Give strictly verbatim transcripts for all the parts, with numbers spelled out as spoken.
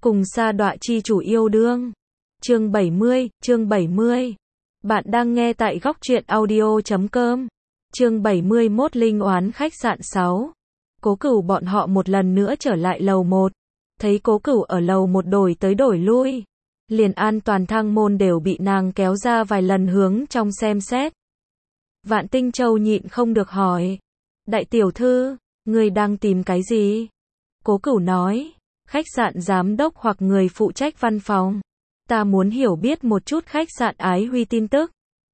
cùng sa đọa chi chủ yêu đương. Chương bảy mươi, chương bảy mươi. Bạn đang nghe tại góc truyện audio chấm com. Chương bảy mươi mốt Linh oán khách sạn sáu. Cố Cửu bọn họ một lần nữa trở lại lầu một. Thấy Cố Cửu ở lầu một đổi tới đổi lui, liền an toàn thang môn đều bị nàng kéo ra vài lần hướng trong xem xét. Vạn Tinh Châu nhịn không được hỏi, đại tiểu thư, người đang tìm cái gì? Cố Cửu nói, khách sạn giám đốc hoặc người phụ trách văn phòng. Ta muốn hiểu biết một chút khách sạn Ái Huy tin tức.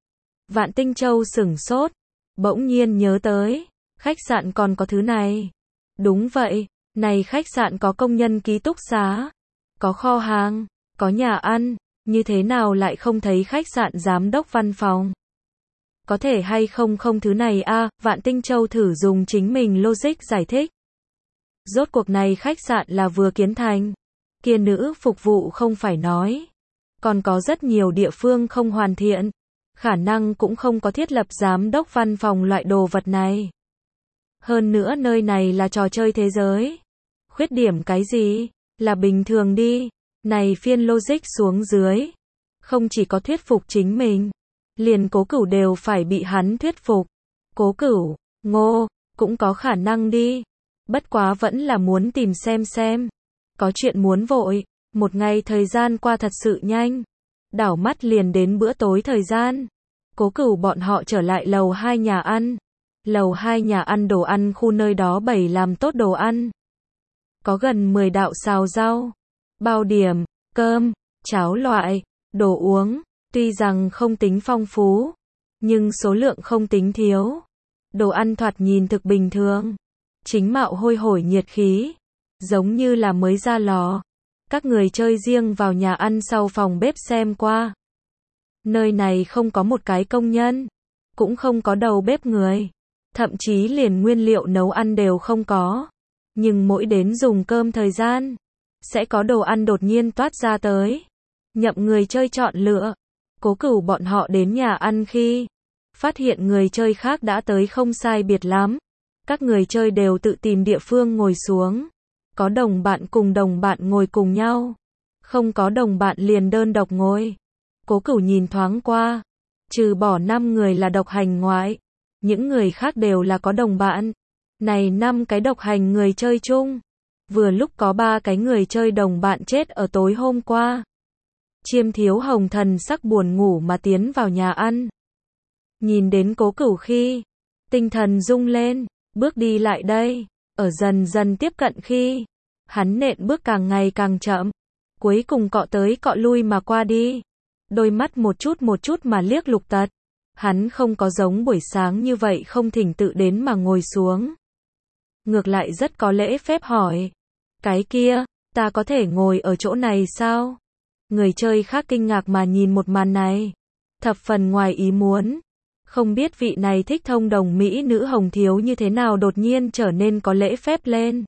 Vạn Tinh Châu sửng sốt, bỗng nhiên nhớ tới, khách sạn còn có thứ này. Đúng vậy, này khách sạn có công nhân ký túc xá, có kho hàng, có nhà ăn, như thế nào lại không thấy khách sạn giám đốc văn phòng? Có thể hay không không thứ này a? À, Vạn Tinh Châu thử dùng chính mình logic giải thích. Rốt cuộc này khách sạn là vừa kiến thành, kia nữ phục vụ không phải nói, còn có rất nhiều địa phương không hoàn thiện, khả năng cũng không có thiết lập giám đốc văn phòng loại đồ vật này. Hơn nữa nơi này là trò chơi thế giới, khuyết điểm cái gì, là bình thường đi. Này phiên logic xuống dưới, không chỉ có thuyết phục chính mình, liền Cố Cửu đều phải bị hắn thuyết phục. Cố Cửu, ngô, cũng có khả năng đi. Bất quá vẫn là muốn tìm xem xem. Có chuyện muốn vội, một ngày thời gian qua thật sự nhanh. Đảo mắt liền đến bữa tối thời gian. Cố Cửu bọn họ trở lại lầu hai nhà ăn. Lầu hai nhà ăn đồ ăn khu nơi đó bày làm tốt đồ ăn. Có gần mười đạo xào rau, bao điểm, cơm, cháo loại, đồ uống, tuy rằng không tính phong phú, nhưng số lượng không tính thiếu. Đồ ăn thoạt nhìn thực bình thường, chính mạo hôi hổi nhiệt khí, giống như là mới ra lò. Các người chơi riêng vào nhà ăn sau phòng bếp xem qua. Nơi này không có một cái công nhân, cũng không có đầu bếp người, thậm chí liền nguyên liệu nấu ăn đều không có. Nhưng mỗi đến dùng cơm thời gian, sẽ có đồ ăn đột nhiên toát ra tới, nhậm người chơi chọn lựa. Cố Cửu bọn họ đến nhà ăn khi phát hiện người chơi khác đã tới không sai biệt lắm. Các người chơi đều tự tìm địa phương ngồi xuống. Có đồng bạn cùng đồng bạn ngồi cùng nhau, không có đồng bạn liền đơn độc ngồi. Cố Cửu nhìn thoáng qua, trừ bỏ năm người là độc hành ngoại, những người khác đều là có đồng bạn. Này năm cái độc hành người chơi chung, vừa lúc có ba cái người chơi đồng bạn chết ở tối hôm qua. Chiêm Thiếu Hồng thần sắc buồn ngủ mà tiến vào nhà ăn. Nhìn đến Cố Cửu khi, tinh thần rung lên, bước đi lại đây, ở dần dần tiếp cận khi, hắn nện bước càng ngày càng chậm, cuối cùng cọ tới cọ lui mà qua đi. Đôi mắt một chút một chút mà liếc Lục Tật. Hắn không có giống buổi sáng như vậy không thỉnh tự đến mà ngồi xuống. Ngược lại rất có lễ phép hỏi, cái kia, ta có thể ngồi ở chỗ này sao? Người chơi khác kinh ngạc mà nhìn một màn này, thập phần ngoài ý muốn. Không biết vị này thích thông đồng mỹ nữ Hồng Thiếu như thế nào đột nhiên trở nên có lễ phép lên.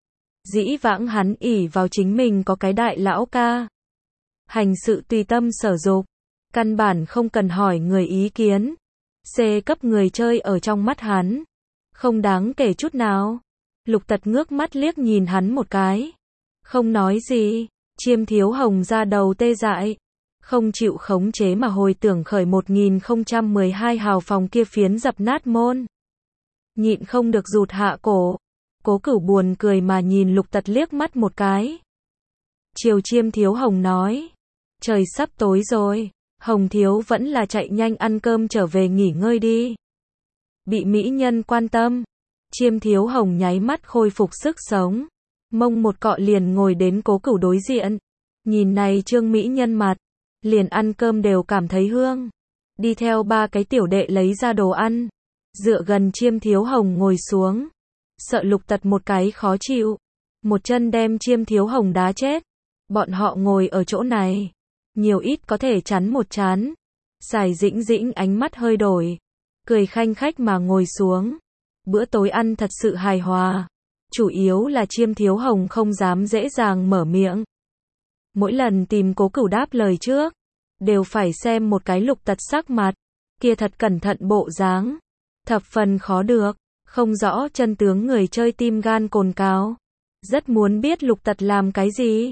Dĩ vãng hắn ỷ vào chính mình có cái đại lão ca, hành sự tùy tâm sở dục, căn bản không cần hỏi người ý kiến. C cấp người chơi ở trong mắt hắn, không đáng kể chút nào. Lục Tật ngước mắt liếc nhìn hắn một cái, không nói gì. Chiêm Thiếu Hồng ra đầu tê dại, không chịu khống chế mà hồi tưởng khởi một nghìn không trăm mười hai hào phòng kia phiến dập nát môn. Nhịn không được rụt hạ cổ. Cố Cửu buồn cười mà nhìn Lục Tật liếc mắt một cái. Chiều Chiêm Thiếu Hồng nói, trời sắp tối rồi, Hồng Thiếu vẫn là chạy nhanh ăn cơm trở về nghỉ ngơi đi. Bị mỹ nhân quan tâm, Chiêm Thiếu Hồng nháy mắt khôi phục sức sống, mông một cọ liền ngồi đến Cố Cửu đối diện. Nhìn này trương mỹ nhân mặt, liền ăn cơm đều cảm thấy hương. Đi theo ba cái tiểu đệ lấy ra đồ ăn, dựa gần Chiêm Thiếu Hồng ngồi xuống. Sợ Lục Tật một cái khó chịu, một chân đem Chiêm Thiếu Hồng đá chết. Bọn họ ngồi ở chỗ này, nhiều ít có thể chắn một chán. Sài Dĩnh Dĩnh ánh mắt hơi đổi, cười khanh khách mà ngồi xuống. Bữa tối ăn thật sự hài hòa, chủ yếu là Chiêm Thiếu Hồng không dám dễ dàng mở miệng. Mỗi lần tìm Cố Cửu đáp lời trước, đều phải xem một cái Lục Tật sắc mặt, kia thật cẩn thận bộ dáng, thập phần khó được, không rõ chân tướng người chơi tim gan cồn cào. Rất muốn biết Lục Tật làm cái gì,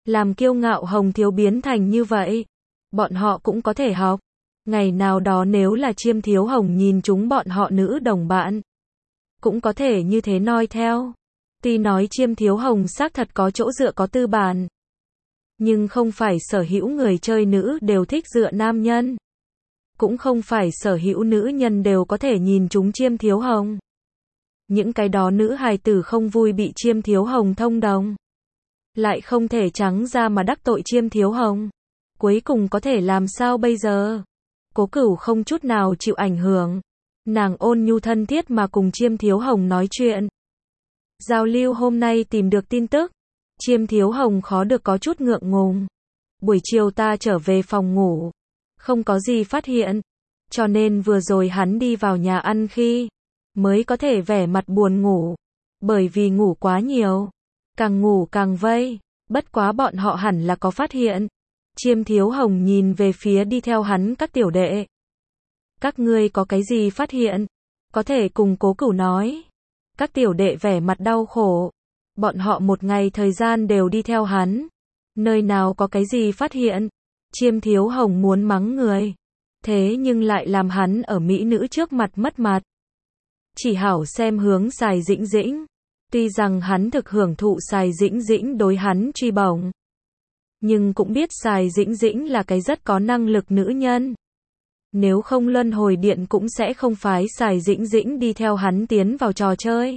Làm kiêu ngạo Hồng Thiếu biến thành như vậy. Bọn họ cũng có thể học. Ngày nào đó nếu là Chiêm Thiếu Hồng nhìn chúng bọn họ nữ đồng bạn, cũng có thể như thế noi theo. Tuy nói Chiêm Thiếu Hồng xác thật có chỗ dựa có tư bản, nhưng không phải sở hữu người chơi nữ đều thích dựa nam nhân. Cũng không phải sở hữu nữ nhân đều có thể nhìn chúng Chiêm Thiếu Hồng. Những cái đó nữ hài tử không vui bị Chiêm Thiếu Hồng thông đồng, lại không thể trắng ra mà đắc tội Chiêm Thiếu Hồng. Cuối cùng có thể làm sao bây giờ? Cố Cửu không chút nào chịu ảnh hưởng. Nàng ôn nhu thân thiết mà cùng Chiêm Thiếu Hồng nói chuyện. Giao lưu hôm nay tìm được tin tức. Chiêm Thiếu Hồng khó được có chút ngượng ngùng. Buổi chiều ta trở về phòng ngủ, không có gì phát hiện, cho nên vừa rồi hắn đi vào nhà ăn khi mới có thể vẻ mặt buồn ngủ, bởi vì ngủ quá nhiều, càng ngủ càng vây. Bất quá bọn họ hẳn là có phát hiện. Chiêm Thiếu Hồng nhìn về phía đi theo hắn các tiểu đệ. Các ngươi có cái gì phát hiện? Có thể cùng Cố Cửu nói. Các tiểu đệ vẻ mặt đau khổ. Bọn họ một ngày thời gian đều đi theo hắn. Nơi nào có cái gì phát hiện? Chiêm Thiếu Hồng muốn mắng người. Thế nhưng lại làm hắn ở mỹ nữ trước mặt mất mặt. Chỉ hảo xem hướng Sài Dĩnh Dĩnh. Tuy rằng hắn thực hưởng thụ Sài Dĩnh Dĩnh đối hắn truy bổng, nhưng cũng biết Sài Dĩnh Dĩnh là cái rất có năng lực nữ nhân. Nếu không luân hồi điện cũng sẽ không phái Sài Dĩnh Dĩnh đi theo hắn tiến vào trò chơi.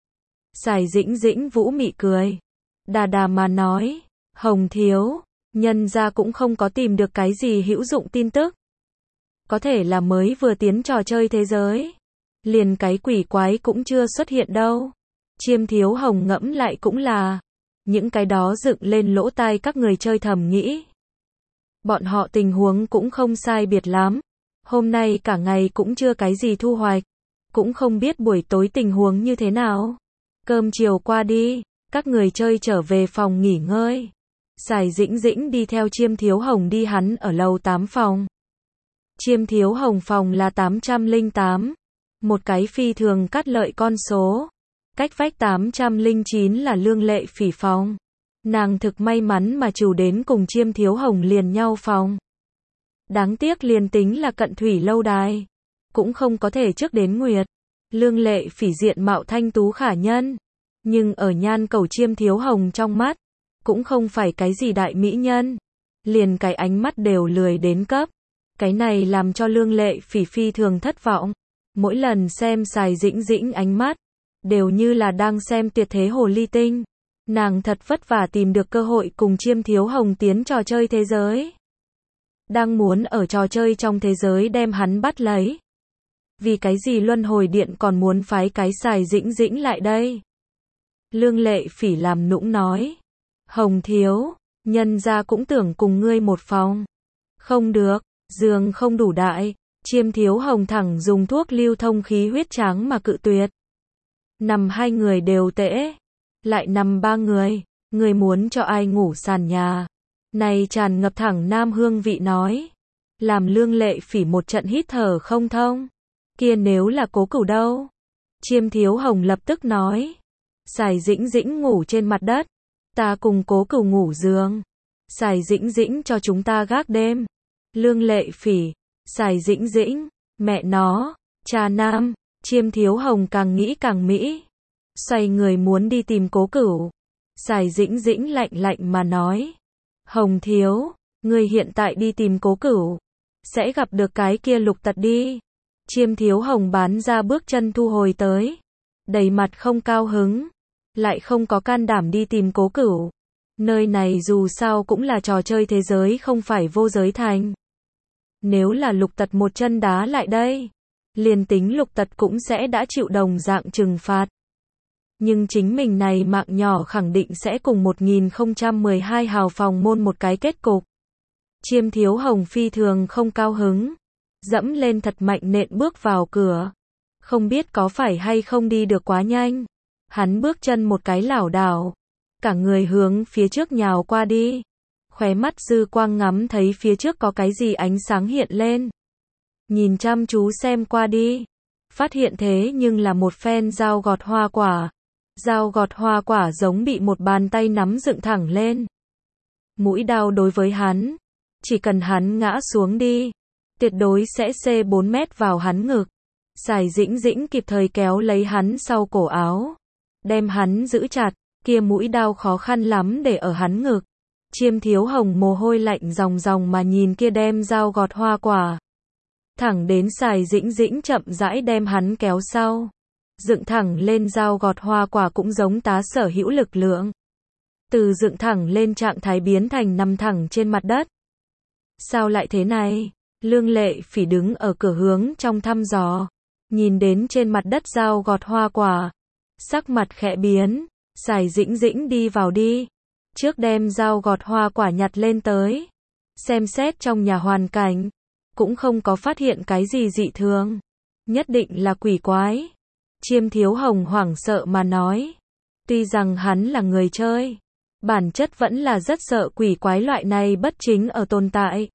Sài Dĩnh Dĩnh vũ mị cười, đà đà mà nói, Hồng Thiếu, nhân ra cũng không có tìm được cái gì hữu dụng tin tức. Có thể là mới vừa tiến trò chơi thế giới, liền cái quỷ quái cũng chưa xuất hiện đâu. Chiêm Thiếu Hồng ngẫm lại cũng là, những cái đó dựng lên lỗ tai các người chơi thầm nghĩ. Bọn họ tình huống cũng không sai biệt lắm. Hôm nay cả ngày cũng chưa cái gì thu hoạch, cũng không biết buổi tối tình huống như thế nào. Cơm chiều qua đi, các người chơi trở về phòng nghỉ ngơi. Sài Dĩnh Dĩnh đi theo Chiêm Thiếu Hồng đi hắn ở lầu tám phòng. Chiêm Thiếu Hồng phòng là tám trăm lẻ tám, một cái phi thường cắt lợi con số. Cách vách tám trăm lẻ chín là Lương Lệ Phỉ phòng. Nàng thực may mắn mà chủ đến cùng Chiêm Thiếu Hồng liền nhau phòng. Đáng tiếc liền tính là cận thủy lâu đài, cũng không có thể trước đến nguyệt. Lương Lệ Phỉ diện mạo thanh tú khả nhân, nhưng ở nhan cầu Chiêm Thiếu Hồng trong mắt, cũng không phải cái gì đại mỹ nhân. Liền cái ánh mắt đều lười đến cấp. Cái này làm cho Lương Lệ Phỉ phi thường thất vọng. Mỗi lần xem Sài Dĩnh Dĩnh ánh mắt, đều như là đang xem tuyệt thế hồ ly tinh. Nàng thật vất vả tìm được cơ hội cùng Chiêm Thiếu Hồng tiến trò chơi thế giới. Đang muốn ở trò chơi trong thế giới đem hắn bắt lấy. Vì cái gì luân hồi điện còn muốn phái cái Sài Dĩnh Dĩnh lại đây? Lương Lệ Phỉ làm nũng nói. Hồng Thiếu, nhân ra cũng tưởng cùng ngươi một phòng. Không được, giường không đủ đại. Chiêm Thiếu Hồng thẳng dùng thuốc lưu thông khí huyết tráng mà cự tuyệt. Nằm hai người đều tễ, lại nằm ba người, người muốn cho ai ngủ sàn nhà. Này tràn ngập thẳng nam hương vị nói, làm Lương Lệ Phỉ một trận hít thở không thông. Kia nếu là Cố Cửu đâu? Chiêm Thiếu Hồng lập tức nói, Sài Dĩnh Dĩnh ngủ trên mặt đất, ta cùng Cố Cửu ngủ giường. Sài Dĩnh Dĩnh cho chúng ta gác đêm. Lương Lệ Phỉ, Sài Dĩnh Dĩnh, mẹ nó, cha nam. Chiêm Thiếu Hồng càng nghĩ càng mỹ, xoay người muốn đi tìm Cố Cửu. Sài Dĩnh Dĩnh lạnh lạnh mà nói, Hồng Thiếu, ngươi hiện tại đi tìm Cố Cửu, sẽ gặp được cái kia Lục Tật đi. Chiêm Thiếu Hồng bán ra bước chân thu hồi tới, đầy mặt không cao hứng, lại không có can đảm đi tìm Cố Cửu. Nơi này dù sao cũng là trò chơi thế giới không phải vô giới thành. Nếu là Lục Tật một chân đá lại đây, liền tính Lục Tật cũng sẽ đã chịu đồng dạng trừng phạt. Nhưng chính mình này mạng nhỏ khẳng định sẽ cùng một nghìn không trăm mười hai hào phòng môn một cái kết cục. Chiêm Thiếu Hồng phi thường không cao hứng, dẫm lên thật mạnh nện bước vào cửa. Không biết có phải hay không đi được quá nhanh. Hắn bước chân một cái lảo đảo, cả người hướng phía trước nhào qua đi. Khóe mắt dư quang ngắm thấy phía trước có cái gì ánh sáng hiện lên. Nhìn chăm chú xem qua đi, phát hiện thế nhưng là một phen dao gọt hoa quả. Dao gọt hoa quả giống bị một bàn tay nắm dựng thẳng lên. Mũi đao đối với hắn. Chỉ cần hắn ngã xuống đi, tuyệt đối sẽ xê bốn mét vào hắn ngực. Sài Dĩnh Dĩnh kịp thời kéo lấy hắn sau cổ áo, đem hắn giữ chặt, kia mũi đao khó khăn lắm để ở hắn ngực. Chiêm Thiếu Hồng mồ hôi lạnh ròng ròng mà nhìn kia đem dao gọt hoa quả. Thẳng đến Sài Dĩnh Dĩnh chậm rãi đem hắn kéo sau. Dựng thẳng lên dao gọt hoa quả cũng giống tá sở hữu lực lượng. Từ dựng thẳng lên trạng thái biến thành nằm thẳng trên mặt đất. Sao lại thế này? Lương Lệ Phỉ đứng ở cửa hướng trong thăm dò. Nhìn đến trên mặt đất dao gọt hoa quả. Sắc mặt khẽ biến. Sài Dĩnh Dĩnh đi vào đi. Trước đem dao gọt hoa quả nhặt lên tới. Xem xét trong nhà hoàn cảnh. Cũng không có phát hiện cái gì dị thường. Nhất định là quỷ quái. Chiêm Thiếu Hồng hoảng sợ mà nói. Tuy rằng hắn là người chơi, bản chất vẫn là rất sợ quỷ quái loại này bất chính ở tồn tại.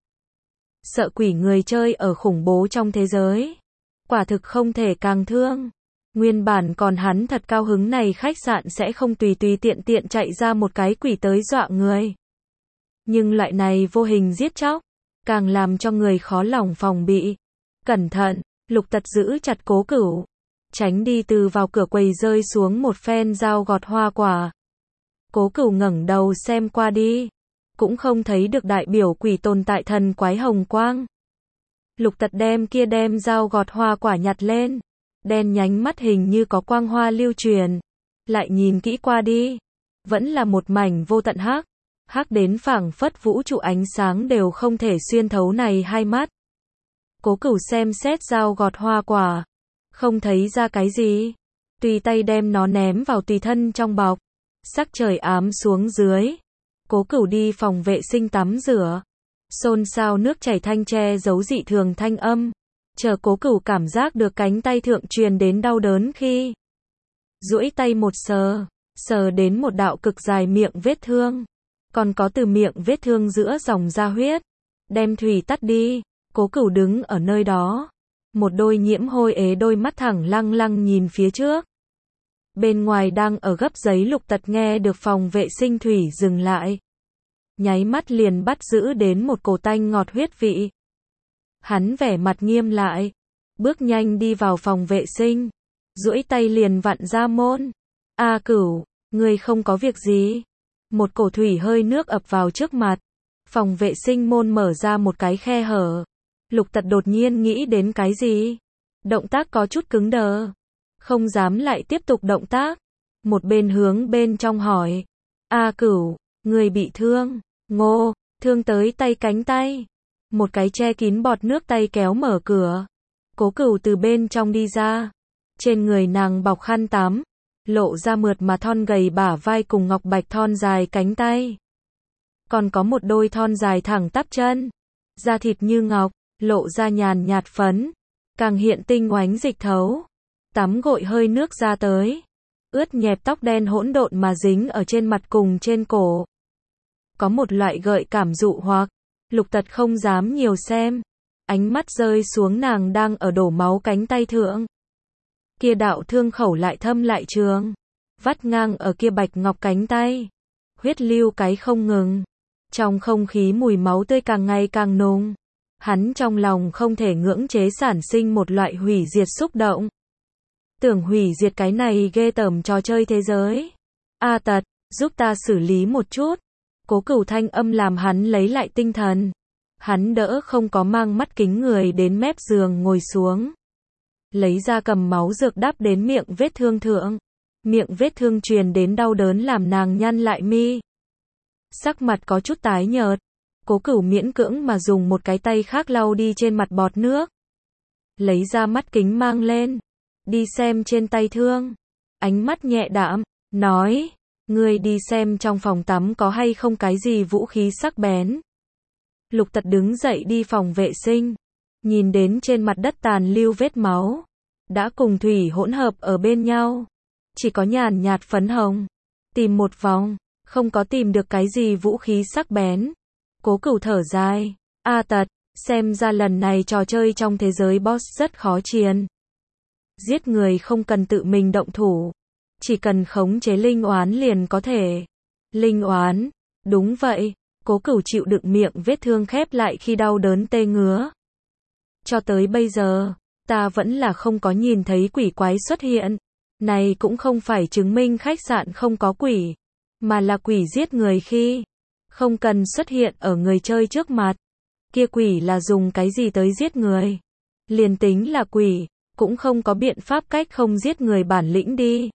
Sợ quỷ người chơi ở khủng bố trong thế giới. Quả thực không thể càng thương. Nguyên bản còn hắn thật cao hứng này khách sạn sẽ không tùy tùy tiện tiện chạy ra một cái quỷ tới dọa người. Nhưng loại này vô hình giết chóc, càng làm cho người khó lòng phòng bị. Cẩn thận, Lục Tật giữ chặt Cố Cửu. Tránh đi từ vào cửa quầy rơi xuống một phen dao gọt hoa quả. Cố Cửu ngẩng đầu xem qua đi. Cũng không thấy được đại biểu quỷ tồn tại thần quái hồng quang. Lục Tật đem kia đem dao gọt hoa quả nhặt lên. Đen nhánh mắt hình như có quang hoa lưu truyền. Lại nhìn kỹ qua đi. Vẫn là một mảnh vô tận hắc. Hắc đến phảng phất vũ trụ ánh sáng đều không thể xuyên thấu này hai mắt. Cố Cửu xem xét dao gọt hoa quả. Không thấy ra cái gì. Tùy tay đem nó ném vào tùy thân trong bọc. Sắc trời ám xuống dưới. Cố Cửu đi phòng vệ sinh tắm rửa. Xôn xao nước chảy thanh che giấu dị thường thanh âm. Chờ Cố Cửu cảm giác được cánh tay thượng truyền đến đau đớn khi duỗi tay một sờ, sờ đến một đạo cực dài miệng vết thương. Còn có từ miệng vết thương giữa dòng ra huyết. Đem thủy tắt đi. Cố Cửu đứng ở nơi đó. Một đôi nhiễm hôi ế đôi mắt thẳng lăng lăng nhìn phía trước. Bên ngoài đang ở gấp giấy Lục Tật nghe được phòng vệ sinh thủy dừng lại. Nháy mắt liền bắt giữ đến một cổ tanh ngọt huyết vị. Hắn vẻ mặt nghiêm lại. Bước nhanh đi vào phòng vệ sinh. Duỗi tay liền vặn ra môn. A Cửu, ngươi không có việc gì. Một cổ thủy hơi nước ập vào trước mặt. Phòng vệ sinh môn mở ra một cái khe hở. Lục Tật đột nhiên nghĩ đến cái gì. Động tác có chút cứng đờ. Không dám lại tiếp tục động tác. Một bên hướng bên trong hỏi. A Cửu, người bị thương. Ngô, thương tới tay cánh tay. Một cái che kín bọt nước tay kéo mở cửa. Cố Cửu từ bên trong đi ra. Trên người nàng bọc khăn tắm. Lộ ra mượt mà thon gầy bả vai cùng ngọc bạch thon dài cánh tay. Còn có một đôi thon dài thẳng tắp chân. Da thịt như ngọc, lộ ra nhàn nhạt phấn. Càng hiện tinh oánh dịch thấu. Tắm gội hơi nước ra tới. Ướt nhẹp tóc đen hỗn độn mà dính ở trên mặt cùng trên cổ. Có một loại gợi cảm dụ hoặc. Lục Tật không dám nhiều xem. Ánh mắt rơi xuống nàng đang ở đổ máu cánh tay thượng. Kia đạo thương khẩu lại thâm lại trường. Vắt ngang ở kia bạch ngọc cánh tay. Huyết lưu cái không ngừng. Trong không khí mùi máu tươi càng ngày càng nồng. Hắn trong lòng không thể ngưỡng chế sản sinh một loại hủy diệt xúc động. Tưởng hủy diệt cái này ghê tởm trò chơi thế giới. A Tật, giúp ta xử lý một chút. Cố Cửu thanh âm làm hắn lấy lại tinh thần. Hắn đỡ không có mang mắt kính người đến mép giường ngồi xuống. Lấy ra cầm máu dược đắp đến miệng vết thương thượng. Miệng vết thương truyền đến đau đớn làm nàng nhăn lại mi. Sắc mặt có chút tái nhợt. Cố Cửu miễn cưỡng mà dùng một cái tay khác lau đi trên mặt bọt nước. Lấy ra mắt kính mang lên. Đi xem trên tay thương. Ánh mắt nhẹ đạm, nói. Ngươi đi xem trong phòng tắm có hay không cái gì vũ khí sắc bén. Lục Tật đứng dậy đi phòng vệ sinh. Nhìn đến trên mặt đất tàn lưu vết máu. Đã cùng thủy hỗn hợp ở bên nhau. Chỉ có nhàn nhạt phấn hồng. Tìm một vòng. Không có tìm được cái gì vũ khí sắc bén. Cố Cửu thở dài. A Tật, xem ra lần này trò chơi trong thế giới boss rất khó chiến. Giết người không cần tự mình động thủ. Chỉ cần khống chế linh oán liền có thể. Linh oán. Đúng vậy. Cố Cửu chịu đựng miệng vết thương khép lại khi đau đớn tê ngứa. Cho tới bây giờ, ta vẫn là không có nhìn thấy quỷ quái xuất hiện. Này cũng không phải chứng minh khách sạn không có quỷ, mà là quỷ giết người khi không cần xuất hiện ở người chơi trước mặt. Kia quỷ là dùng cái gì tới giết người? Liền tính là quỷ, cũng không có biện pháp cách không giết người bản lĩnh đi.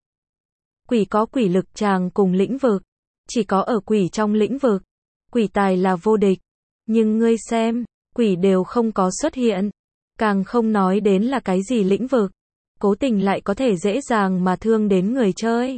Quỷ có quỷ lực tràng cùng lĩnh vực, chỉ có ở quỷ trong lĩnh vực, quỷ tài là vô địch. Nhưng ngươi xem, quỷ đều không có xuất hiện, càng không nói đến là cái gì lĩnh vực, cố tình lại có thể dễ dàng mà thương đến người chơi.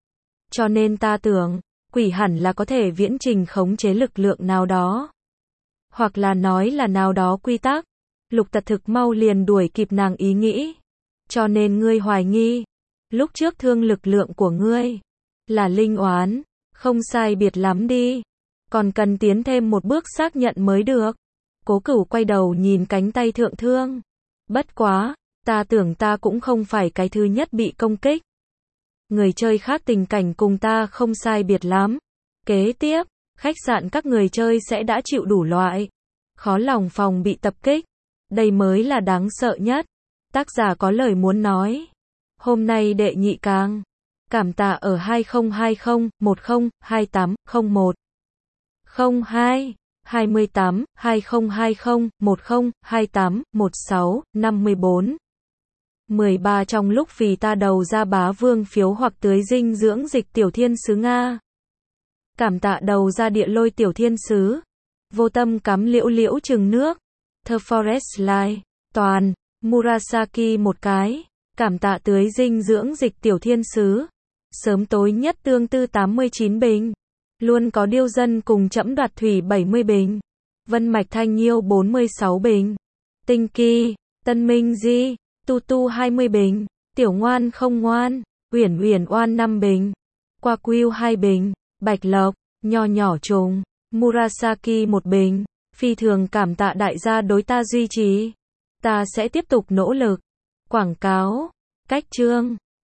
Cho nên ta tưởng, quỷ hẳn là có thể viễn trình khống chế lực lượng nào đó. Hoặc là nói là nào đó quy tắc. Lục Tật thực mau liền đuổi kịp nàng ý nghĩ. Cho nên ngươi hoài nghi, lúc trước thương lực lượng của ngươi là linh oán, không sai biệt lắm đi. Còn cần tiến thêm một bước xác nhận mới được. Cố Cửu quay đầu nhìn cánh tay thượng thương. Bất quá, ta tưởng ta cũng không phải cái thứ nhất bị công kích. Người chơi khác tình cảnh cùng ta không sai biệt lắm. Kế tiếp, khách sạn các người chơi sẽ đã chịu đủ loại khó lòng phòng bị tập kích. Đây mới là đáng sợ nhất. Tác giả có lời muốn nói. Hôm nay đệ nhị càng. Cảm tạ ở hai không hai không một không hai tám không một không hai hai tám hai không hai không một không hai tám một sáu năm bốn mười ba trong lúc vì ta đầu ra bá vương phiếu hoặc tưới dinh dưỡng dịch tiểu thiên sứ Nga. Cảm tạ đầu ra địa lôi tiểu thiên sứ. Vô tâm cắm liễu liễu chừng nước. The Forest Light. Toàn. Murasaki một cái. Cảm tạ tưới dinh dưỡng dịch tiểu thiên sứ. Sớm tối nhất tương tư tám mươi chín bình. Luôn có điêu dân cùng trẫm đoạt thủy bảy mươi bình. Vân Mạch Thanh Nhiêu bốn mươi sáu bình. Tinh Kỳ. Tân Minh Di. Tu Tu hai mươi bình. Tiểu Ngoan không ngoan. Uyển Uyển Oan năm bình. Qua Quyêu hai bình. Bạch Lộc. Nho nhỏ trùng. Murasaki một bình. Phi thường cảm tạ đại gia đối ta duy trì. Ta sẽ tiếp tục nỗ lực. Quảng cáo. Cách chương.